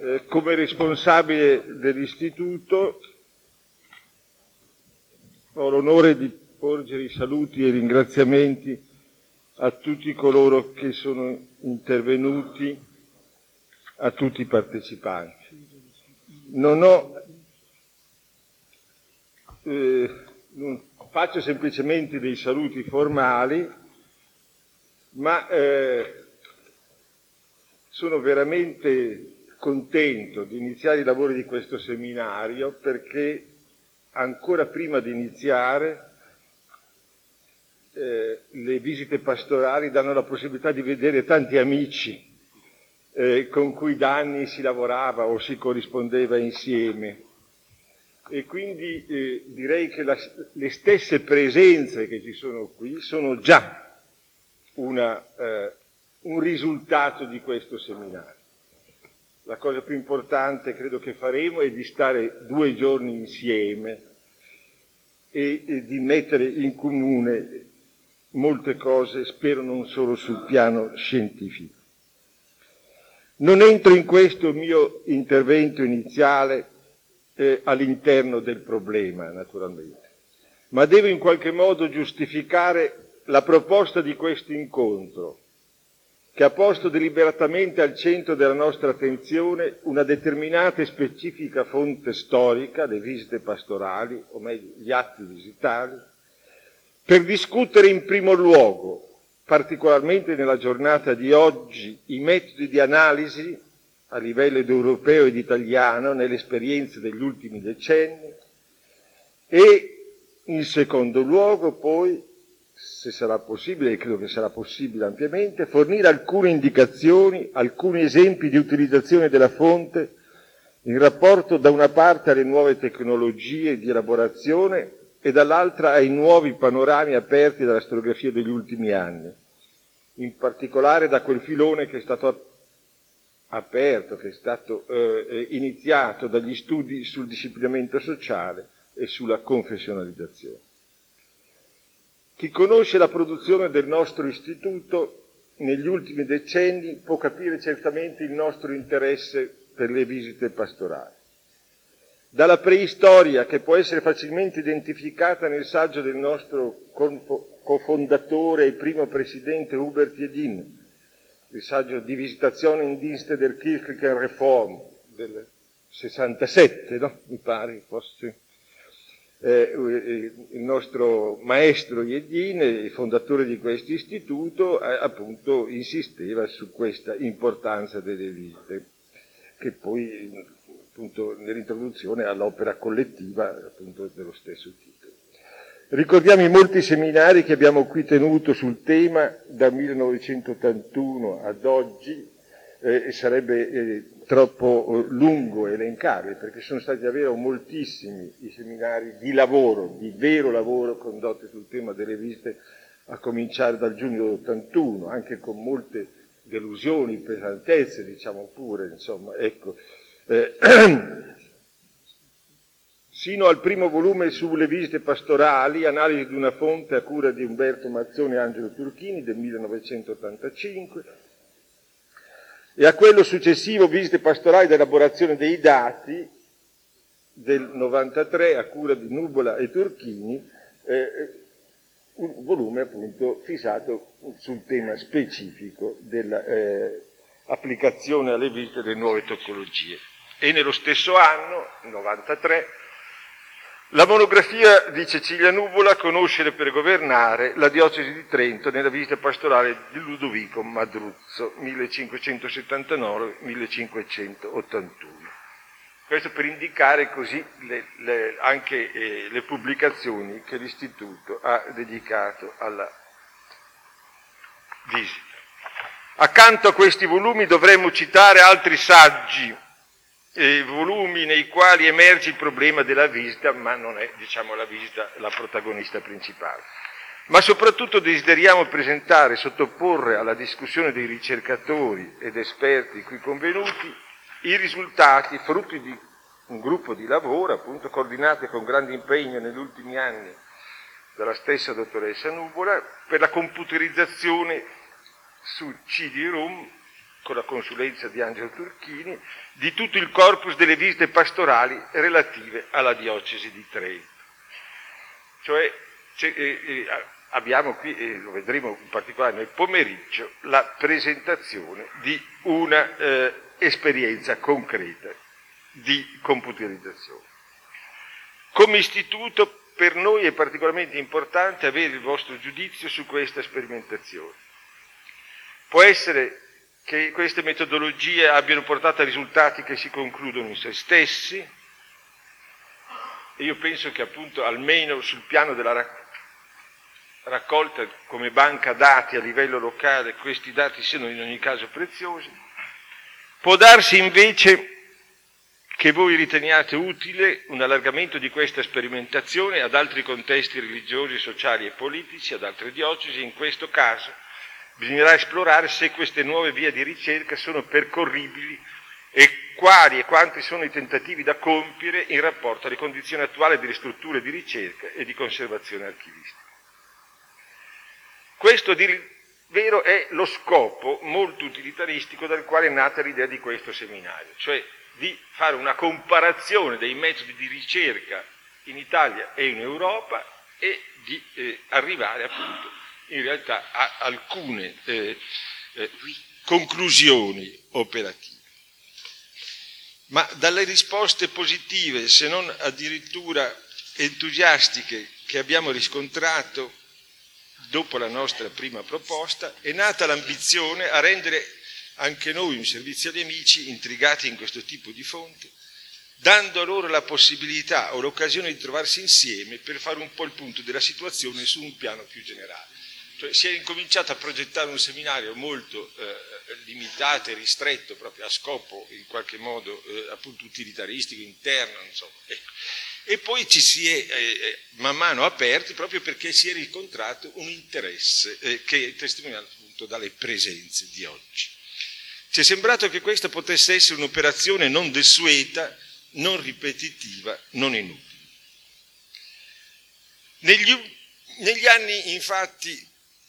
Come responsabile dell'istituto ho l'onore di porgere i saluti e i ringraziamenti a tutti coloro che sono intervenuti, a tutti i partecipanti. Non faccio semplicemente dei saluti formali, ma sono veramente contento di iniziare i lavori di questo seminario perché ancora prima di iniziare le visite pastorali danno la possibilità di vedere tanti amici con cui da anni si lavorava o si corrispondeva insieme. E quindi direi che le stesse presenze che ci sono qui sono già un risultato di questo seminario. La cosa più importante credo che faremo è di stare 2 giorni insieme e di mettere in comune molte cose, spero non solo sul piano scientifico. Non entro in questo mio intervento iniziale all'interno del problema, naturalmente, ma devo in qualche modo giustificare la proposta di questo incontro, che ha posto deliberatamente al centro della nostra attenzione una determinata e specifica fonte storica, le visite pastorali, o meglio gli atti visitali, per discutere in primo luogo, particolarmente nella giornata di oggi, i metodi di analisi a livello europeo ed italiano nelle esperienze degli ultimi decenni e, in secondo luogo, poi, se sarà possibile, e credo che sarà possibile ampiamente, fornire alcune indicazioni, alcuni esempi di utilizzazione della fonte in rapporto da una parte alle nuove tecnologie di elaborazione e dall'altra ai nuovi panorami aperti dalla storiografia degli ultimi anni, in particolare da quel filone che è stato aperto, che è stato iniziato dagli studi sul disciplinamento sociale e sulla confessionalizzazione. Chi conosce la produzione del nostro istituto negli ultimi decenni può capire certamente il nostro interesse per le visite pastorali. Dalla preistoria, che può essere facilmente identificata nel saggio del nostro cofondatore e primo presidente Hubert Jedin, il saggio di Visitazione in Dienste der Kirchlichen Reform del 67, no? Mi pare fosse il nostro maestro Jedin, il fondatore di questo istituto, appunto insisteva su questa importanza delle visite, che poi appunto nell'introduzione all'opera collettiva appunto dello stesso titolo. Ricordiamo i molti seminari che abbiamo qui tenuto sul tema dal 1981 ad oggi, e sarebbe troppo lungo elencarli, perché sono stati davvero moltissimi i seminari di lavoro, di vero lavoro condotti sul tema delle visite, a cominciare dal giugno dell'81, anche con molte delusioni, pesantezze, diciamo pure, insomma, ecco. Sino al primo volume sulle visite pastorali, analisi di una fonte a cura di Umberto Mazzoni e Angelo Turchini del 1985, e a quello successivo, visite pastorali ed elaborazione dei dati del 93 a cura di Nuvola e Turchini, un volume appunto fissato sul tema specifico dell'applicazione alle visite delle nuove tecnologie. E nello stesso anno, 93, la monografia di Cecilia Nuvola, Conoscere per governare, la diocesi di Trento nella visita pastorale di Ludovico Madruzzo, 1579-1581. Questo per indicare così anche le pubblicazioni che l'Istituto ha dedicato alla visita. Accanto a questi volumi dovremmo citare altri saggi, volumi nei quali emerge il problema della visita, ma non è, diciamo, la visita la protagonista principale. Ma soprattutto desideriamo presentare e sottoporre alla discussione dei ricercatori ed esperti qui convenuti i risultati, frutti di un gruppo di lavoro, appunto, coordinati con grande impegno negli ultimi anni dalla stessa dottoressa Nuvola, per la computerizzazione su CD-ROM con la consulenza di Angelo Turchini, di tutto il corpus delle visite pastorali relative alla diocesi di Trento. Cioè abbiamo qui, e lo vedremo in particolare nel pomeriggio, la presentazione di una esperienza concreta di computerizzazione. Come istituto per noi è particolarmente importante avere il vostro giudizio su questa sperimentazione. Può essere che queste metodologie abbiano portato a risultati che si concludono in se stessi, e io penso che appunto almeno sul piano della raccolta come banca dati a livello locale questi dati siano in ogni caso preziosi. Può darsi invece che voi riteniate utile un allargamento di questa sperimentazione ad altri contesti religiosi, sociali e politici, ad altre diocesi. In questo caso bisognerà esplorare se queste nuove vie di ricerca sono percorribili e quali e quanti sono i tentativi da compiere in rapporto alle condizioni attuali delle strutture di ricerca e di conservazione archivistica. Questo, a dire il vero, è lo scopo molto utilitaristico dal quale è nata l'idea di questo seminario, cioè di fare una comparazione dei metodi di ricerca in Italia e in Europa e di arrivare appunto in realtà a alcune conclusioni operative. Ma dalle risposte positive, se non addirittura entusiastiche, che abbiamo riscontrato dopo la nostra prima proposta, è nata l'ambizione a rendere anche noi un servizio agli amici intrigati in questo tipo di fonte, dando loro la possibilità o l'occasione di trovarsi insieme per fare un po' il punto della situazione su un piano più generale. Cioè, si è incominciato a progettare un seminario molto limitato e ristretto proprio a scopo in qualche modo appunto utilitaristico, interno, insomma. Ecco. E poi ci si è man mano aperti proprio perché si è riscontrato un interesse che è testimoniato appunto dalle presenze di oggi. Ci è sembrato che questa potesse essere un'operazione non desueta, non ripetitiva, non inutile. Negli anni infatti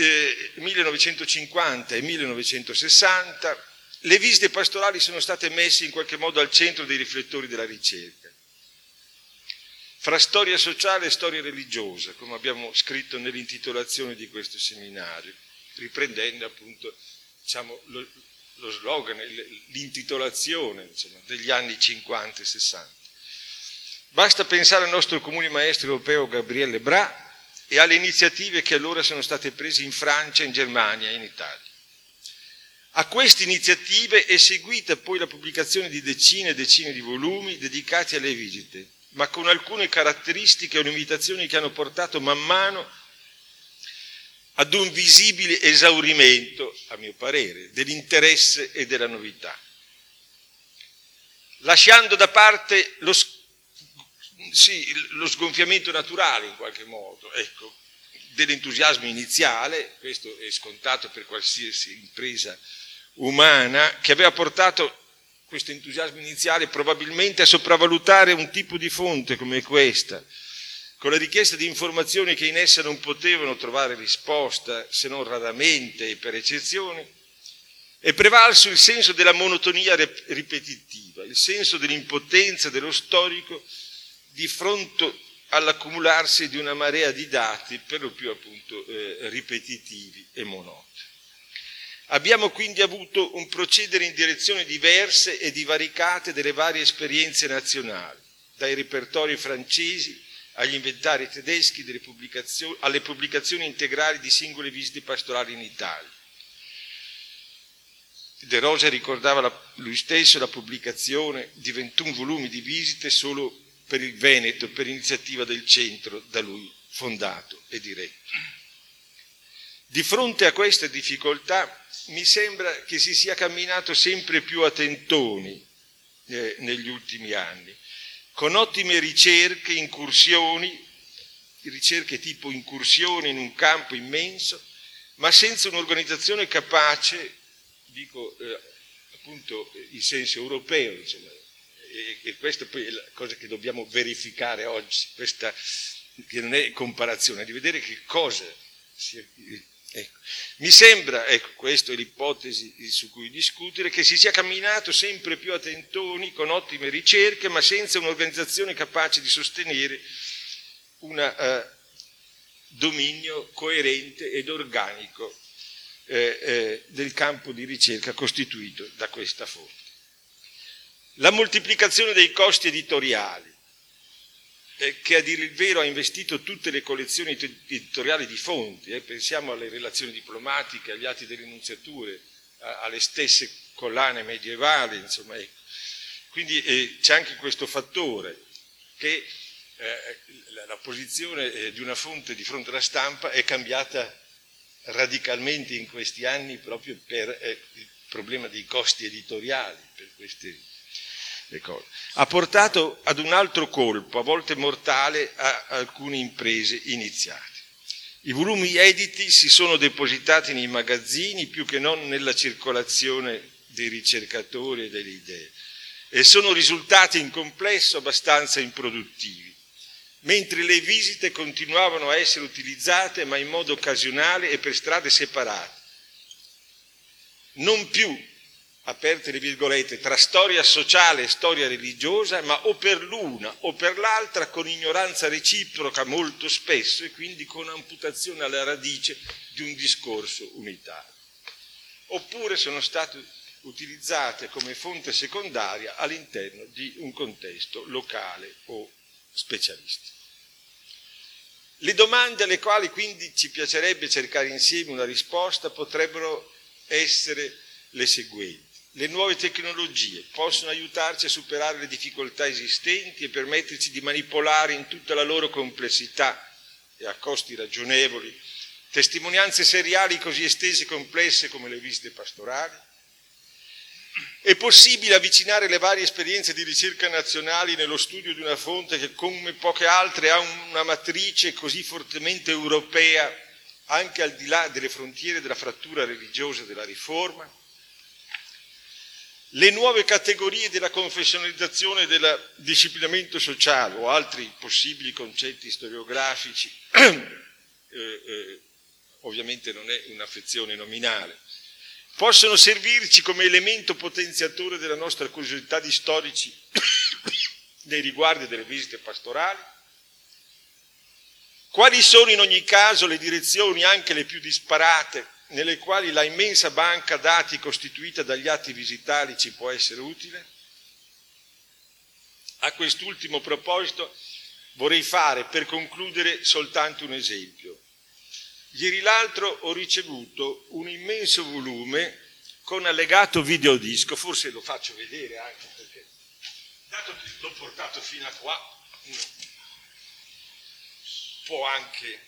1950 e 1960 le visite pastorali sono state messe in qualche modo al centro dei riflettori della ricerca. Fra storia sociale e storia religiosa, come abbiamo scritto nell'intitolazione di questo seminario, riprendendo appunto diciamo, lo slogan, l'intitolazione insomma, degli anni 50 e 60. Basta pensare al nostro comune maestro europeo Gabriele Bra e alle iniziative che allora sono state prese in Francia, in Germania e in Italia. A queste iniziative è seguita poi la pubblicazione di decine e decine di volumi dedicati alle visite, ma con alcune caratteristiche o limitazioni che hanno portato man mano ad un visibile esaurimento, a mio parere, dell'interesse e della novità. Lasciando da parte lo sgonfiamento naturale in qualche modo, ecco, dell'entusiasmo iniziale, questo è scontato per qualsiasi impresa umana, che aveva portato questo entusiasmo iniziale probabilmente a sopravvalutare un tipo di fonte come questa, con la richiesta di informazioni che in essa non potevano trovare risposta se non raramente e per eccezione, è prevalso il senso della monotonia ripetitiva, il senso dell'impotenza dello storico di fronte all'accumularsi di una marea di dati per lo più appunto ripetitivi e monotoni. Abbiamo quindi avuto un procedere in direzioni diverse e divaricate delle varie esperienze nazionali, dai repertori francesi agli inventari tedeschi, alle pubblicazioni integrali di singole visite pastorali in Italia. De Rosa ricordava lui stesso la pubblicazione di 21 volumi di visite solo per il Veneto, per iniziativa del centro da lui fondato e diretto. Di fronte a queste difficoltà mi sembra che si sia camminato sempre più a tentoni negli ultimi anni, con ottime ricerche, incursioni, ricerche tipo incursioni in un campo immenso, ma senza un'organizzazione capace, dico appunto in senso europeo, insomma, e questa poi è la cosa che dobbiamo verificare oggi, questa che non è comparazione, di vedere che cosa Ecco. Mi sembra, ecco, questa è l'ipotesi su cui discutere, che si sia camminato sempre più a tentoni con ottime ricerche, ma senza un'organizzazione capace di sostenere un dominio coerente ed organico del campo di ricerca costituito da questa fonte. La moltiplicazione dei costi editoriali, che a dire il vero ha investito tutte le collezioni editoriali di fonti, pensiamo alle relazioni diplomatiche, agli atti delle nunziature, alle stesse collane medievali, insomma. Quindi c'è anche questo fattore che la posizione di una fonte di fronte alla stampa è cambiata radicalmente in questi anni proprio per il problema dei costi editoriali, per queste cose. Ha portato ad un altro colpo, a volte mortale, a alcune imprese iniziate. I volumi editi si sono depositati nei magazzini più che non nella circolazione dei ricercatori e delle idee e sono risultati in complesso abbastanza improduttivi, mentre le visite continuavano a essere utilizzate ma in modo occasionale e per strade separate, non più, aperte le virgolette, tra storia sociale e storia religiosa, ma o per l'una o per l'altra con ignoranza reciproca molto spesso e quindi con amputazione alla radice di un discorso unitario. Oppure sono state utilizzate come fonte secondaria all'interno di un contesto locale o specialistico. Le domande alle quali quindi ci piacerebbe cercare insieme una risposta potrebbero essere le seguenti. Le nuove tecnologie possono aiutarci a superare le difficoltà esistenti e permetterci di manipolare in tutta la loro complessità e a costi ragionevoli testimonianze seriali così estese e complesse come le visite pastorali? È possibile avvicinare le varie esperienze di ricerca nazionali nello studio di una fonte che, come poche altre, ha una matrice così fortemente europea, anche al di là delle frontiere della frattura religiosa della Riforma? Le nuove categorie della confessionalizzazione e del disciplinamento sociale o altri possibili concetti storiografici, ovviamente non è un'affezione nominale, possono servirci come elemento potenziatore della nostra curiosità di storici nei riguardi delle visite pastorali? Quali sono in ogni caso le direzioni, anche le più disparate, nelle quali la immensa banca dati costituita dagli atti visitali ci può essere utile? A quest'ultimo proposito vorrei fare, per concludere, soltanto un esempio. Ieri l'altro ho ricevuto un immenso volume con allegato videodisco, forse lo faccio vedere anche perché, dato che l'ho portato fino a qua, può anche...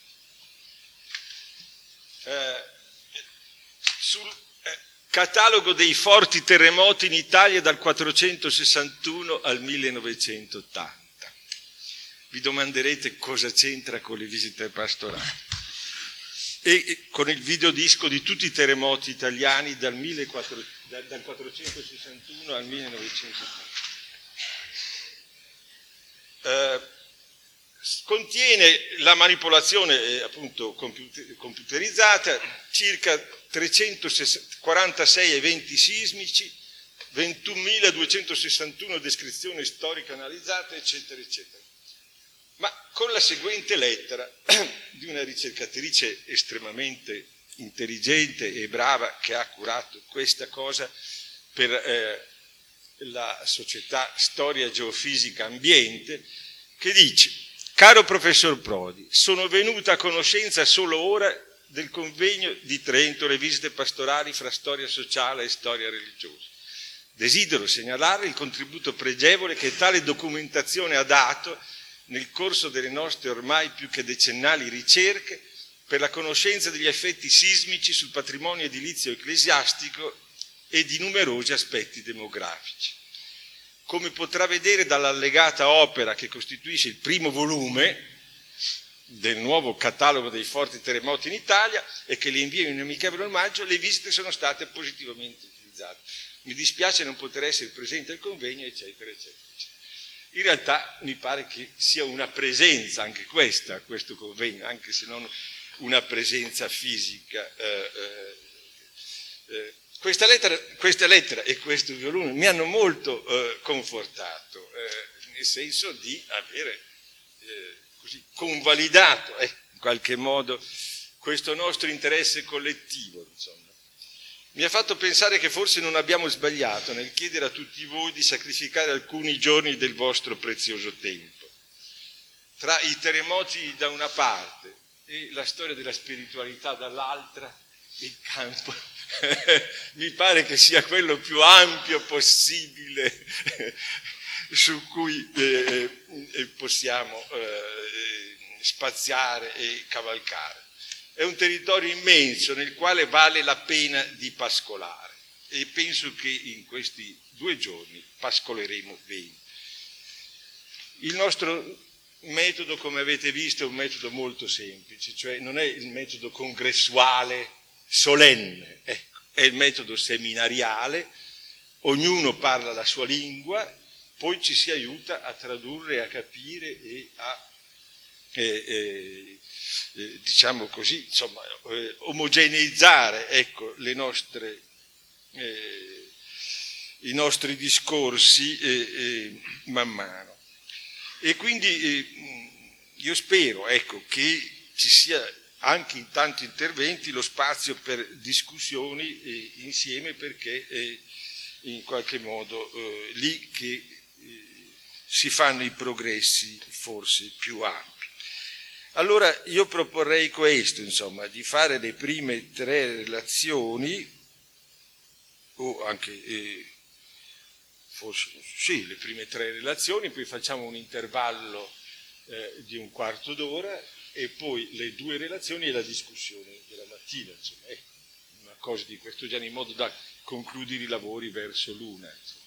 sul catalogo dei forti terremoti in Italia dal 461 al 1980. Vi domanderete cosa c'entra con le visite pastorali. E con il videodisco di tutti i terremoti italiani dal 461 al 1980. Contiene la manipolazione appunto computerizzata, circa 346 eventi sismici, 21.261 descrizioni storiche analizzate, eccetera, eccetera. Ma con la seguente lettera di una ricercatrice estremamente intelligente e brava che ha curato questa cosa per la società Storia Geofisica Ambiente, che dice: caro professor Prodi, sono venuta a conoscenza solo ora del convegno di Trento, le visite pastorali fra storia sociale e storia religiosa. Desidero segnalare il contributo pregevole che tale documentazione ha dato nel corso delle nostre ormai più che decennali ricerche per la conoscenza degli effetti sismici sul patrimonio edilizio ecclesiastico e di numerosi aspetti demografici. Come potrà vedere dall'allegata opera che costituisce il primo volume del nuovo catalogo dei forti terremoti in Italia e che le invio in amichevole omaggio, le visite sono state positivamente utilizzate. Mi dispiace non poter essere presente al convegno, eccetera, eccetera. In realtà mi pare che sia una presenza anche questa, questo convegno, anche se non una presenza fisica. Questa lettera e questo volume mi hanno molto confortato, nel senso di avere così convalidato in qualche modo questo nostro interesse collettivo, insomma. Mi ha fatto pensare che forse non abbiamo sbagliato nel chiedere a tutti voi di sacrificare alcuni giorni del vostro prezioso tempo. Tra i terremoti da una parte e la storia della spiritualità dall'altra, il campo mi pare che sia quello più ampio possibile su cui possiamo spaziare e cavalcare. È un territorio immenso nel quale vale la pena di pascolare e penso che in questi 2 giorni pascoleremo bene. Il nostro metodo, come avete visto, è un metodo molto semplice, cioè non è il metodo congressuale solenne, ecco, è il metodo seminariale, ognuno parla la sua lingua, poi ci si aiuta a tradurre, a capire e a diciamo così, insomma, omogeneizzare, ecco, i nostri discorsi man mano. E quindi io spero, ecco, che ci sia anche in tanti interventi lo spazio per discussioni insieme, perché è in qualche modo lì che si fanno i progressi forse più ampi. Allora io proporrei questo, insomma, di fare le prime 3 relazioni, o anche forse sì, le prime 3 relazioni, poi facciamo un intervallo di un quarto d'ora e poi le 2 relazioni e la discussione della mattina, insomma, una cosa di questo genere, in modo da concludere i lavori verso l'1.